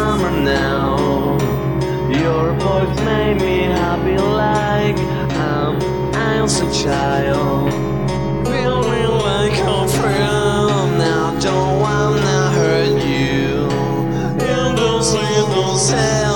summer now. Your voice made me happy like an innocent child. Feel me like a friend. Now don't wanna hurt you. You don't say, don't say.